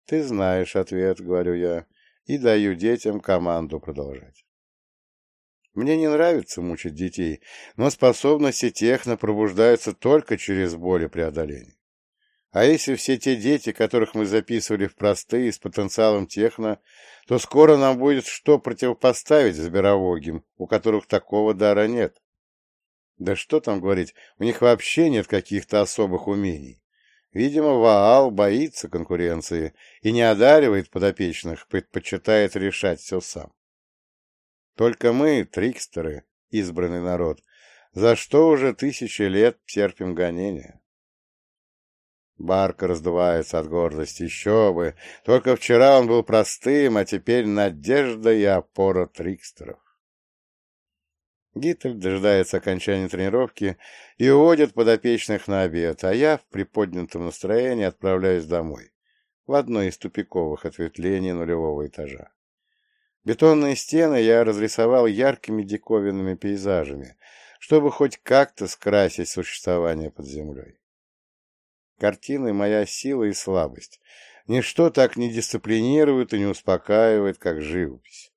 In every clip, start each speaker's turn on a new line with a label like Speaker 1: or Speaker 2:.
Speaker 1: Ты знаешь ответ, говорю я, и даю детям команду продолжать. Мне не нравится мучить детей, но способности техно пробуждаются только через боль и преодоление. А если все те дети, которых мы записывали в простые с потенциалом техно, то скоро нам будет что противопоставить зверовогим, у которых такого дара нет. Да что там говорить, у них вообще нет каких-то особых умений. Видимо, Ваал боится конкуренции и не одаривает подопечных, предпочитает решать все сам. Только мы, трикстеры, избранный народ, за что уже 1000 лет терпим гонения. Барка раздувается от гордости. Еще бы! Только вчера он был простым, а теперь надежда и опора трикстеров. Гитель дожидается окончания тренировки и уводит подопечных на обед, а я в приподнятом настроении отправляюсь домой, в одно из тупиковых ответвлений нулевого этажа. Бетонные стены я разрисовал яркими диковинными пейзажами, чтобы хоть как-то скрасить существование под землей. Картины — моя сила и слабость. Ничто так не дисциплинирует и не успокаивает, как живопись.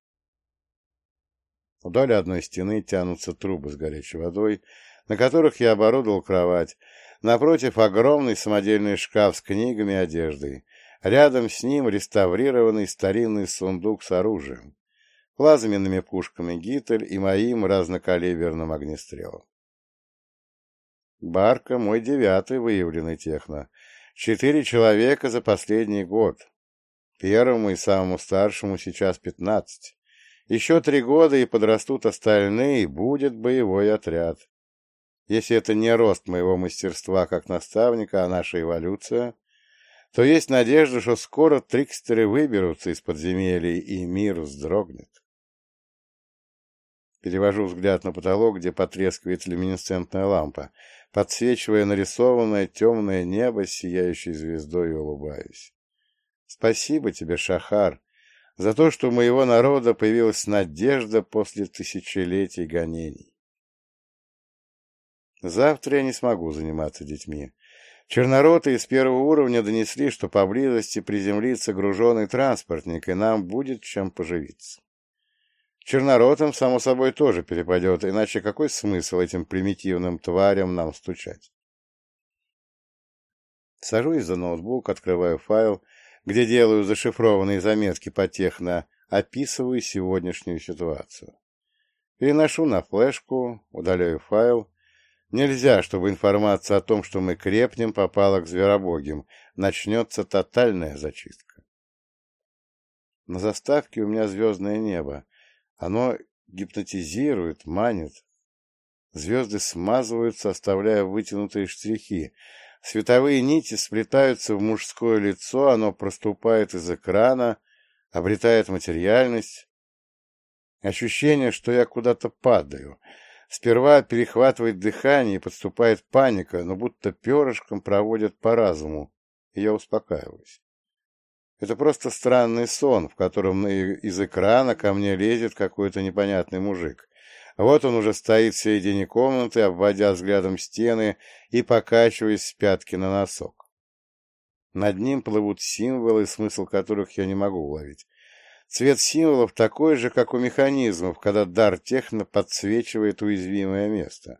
Speaker 1: Вдоль одной стены тянутся трубы с горячей водой, на которых я оборудовал кровать. Напротив — огромный самодельный шкаф с книгами и одеждой. Рядом с ним реставрированный старинный сундук с оружием, плазменными пушками Гитель и моим разнокалиберным огнестрелом. Барка — мой 9-й выявленный техно. 4 человека за последний год. Первому и самому старшему сейчас 15. Еще 3 года, и подрастут остальные, и будет боевой отряд. Если это не рост моего мастерства как наставника, а наша эволюция, то есть надежда, что скоро трикстеры выберутся из подземелий, и мир вздрогнет. Перевожу взгляд на потолок, где потрескивает люминесцентная лампа, подсвечивая нарисованное темное небо с сияющей звездой, и улыбаюсь. Спасибо тебе, Шахар, за то, что у моего народа появилась надежда после тысячелетий гонений. Завтра я не смогу заниматься детьми. Чернороты из 1-го уровня донесли, что поблизости приземлится груженый транспортник, и нам будет чем поживиться. Черноротам, само собой, тоже перепадет, иначе какой смысл этим примитивным тварям нам стучать? Сажусь за ноутбук, открываю файл, где делаю зашифрованные заметки по техно, описываю сегодняшнюю ситуацию. Переношу на флешку, удаляю файл. Нельзя, чтобы информация о том, что мы крепнем, попала к зверобогим. Начнется тотальная зачистка. На заставке у меня звездное небо. Оно гипнотизирует, манит. Звезды смазываются, оставляя вытянутые штрихи. Световые нити сплетаются в мужское лицо, оно проступает из экрана, обретает материальность. Ощущение, что я куда-то падаю. Сперва перехватывает дыхание и подступает паника, но будто перышком проводят по разуму, и я успокаиваюсь. Это просто странный сон, в котором из экрана ко мне лезет какой-то непонятный мужик. Вот он уже стоит в середине комнаты, обводя взглядом стены и покачиваясь с пятки на носок. Над ним плывут символы, смысл которых я не могу уловить. Цвет символов такой же, как у механизмов, когда дар техно подсвечивает уязвимое место.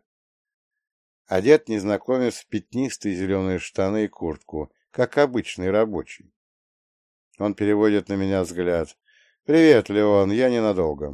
Speaker 1: Одет незнакомец в пятнистые зеленые штаны и куртку, как обычный рабочий. Он переводит на меня взгляд. «Привет, Леон, я ненадолго».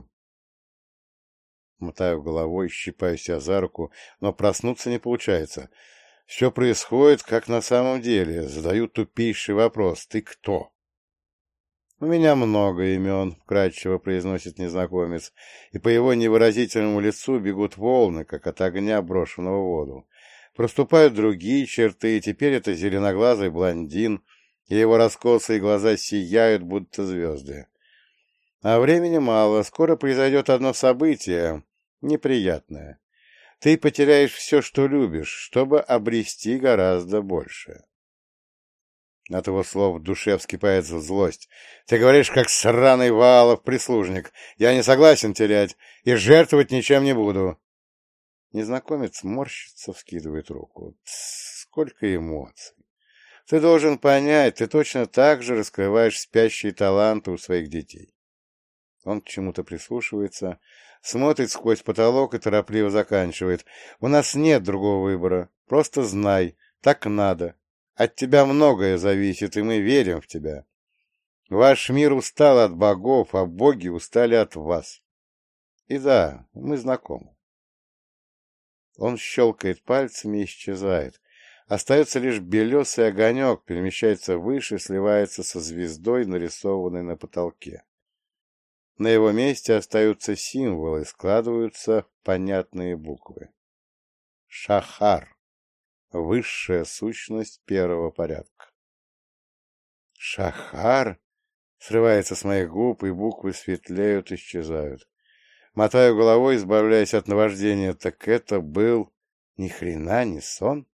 Speaker 1: Мотаю головой, щипаю себя за руку, но проснуться не получается. Все происходит, как на самом деле. Задаю тупейший вопрос. «Ты кто?» «У меня много имен», — вкратчиво произносит незнакомец, и по его невыразительному лицу бегут волны, как от огня, брошенного в воду. Проступают другие черты, и теперь это зеленоглазый блондин, и его раскосые глаза сияют, будто звезды. А времени мало, скоро произойдет одно событие, неприятное. Ты потеряешь все, что любишь, чтобы обрести гораздо больше. От его слов в душе вскипает злость. Ты говоришь, как сраный Ваалов прислужник. Я не согласен терять и жертвовать ничем не буду. Незнакомец морщится, вскидывает руку. Сколько эмоций. Ты должен понять, ты точно так же раскрываешь спящие таланты у своих детей. Он к чему-то прислушивается, смотрит сквозь потолок и торопливо заканчивает. У нас нет другого выбора. Просто знай, так надо. От тебя многое зависит, и мы верим в тебя. Ваш мир устал от богов, а боги устали от вас. И да, мы знакомы. Он щелкает пальцами и исчезает. Остается лишь белесый огонек, перемещается выше, сливается со звездой, нарисованной на потолке. На его месте остаются символы, складываются в понятные буквы. Шахар. Высшая сущность первого порядка. Шахар? Срывается с моих губ, и буквы светлеют, исчезают. Мотаю головой, избавляясь от наваждения. Так это был ни хрена не сон?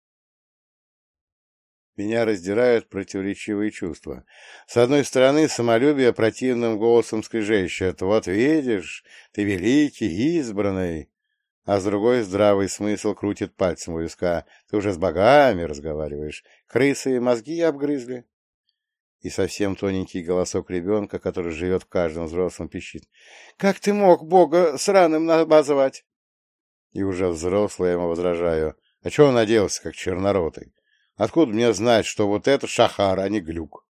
Speaker 1: Меня раздирают противоречивые чувства. С одной стороны, самолюбие противным голосом скрежещет. Вот видишь, ты великий, избранный. А с другой, здравый смысл крутит пальцем у виска. Ты уже с богами разговариваешь. Крысы и мозги обгрызли. И совсем тоненький голосок ребенка, который живет в каждом взрослом, пищит. Как ты мог Бога сраным назвать? И уже взрослый я ему возражаю. А чего он оделся, как черноротый? Откуда мне знать, что вот это шахар, а не глюк?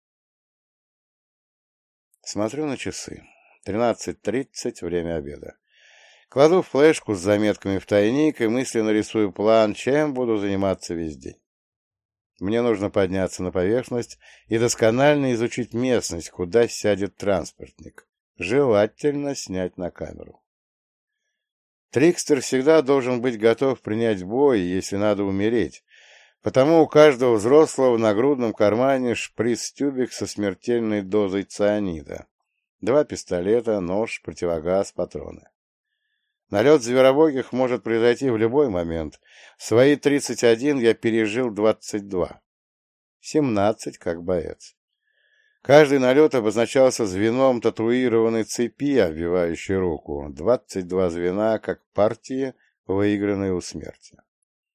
Speaker 1: Смотрю на часы. 13:30, время обеда. Кладу флешку с заметками в тайник и мысленно рисую план, чем буду заниматься весь день. Мне нужно подняться на поверхность и досконально изучить местность, куда сядет транспортник. Желательно снять на камеру. Трикстер всегда должен быть готов принять бой, если надо умереть, потому у каждого взрослого в нагрудном кармане шприц-тюбик со смертельной дозой цианида, 2 пистолета, нож, противогаз, патроны. Налет зверобогих может произойти в любой момент. В свои 31 я пережил 22. 17 как боец. Каждый налет обозначался звеном татуированной цепи, обвивающей руку. 22 звена, как партии, выигранные у смерти.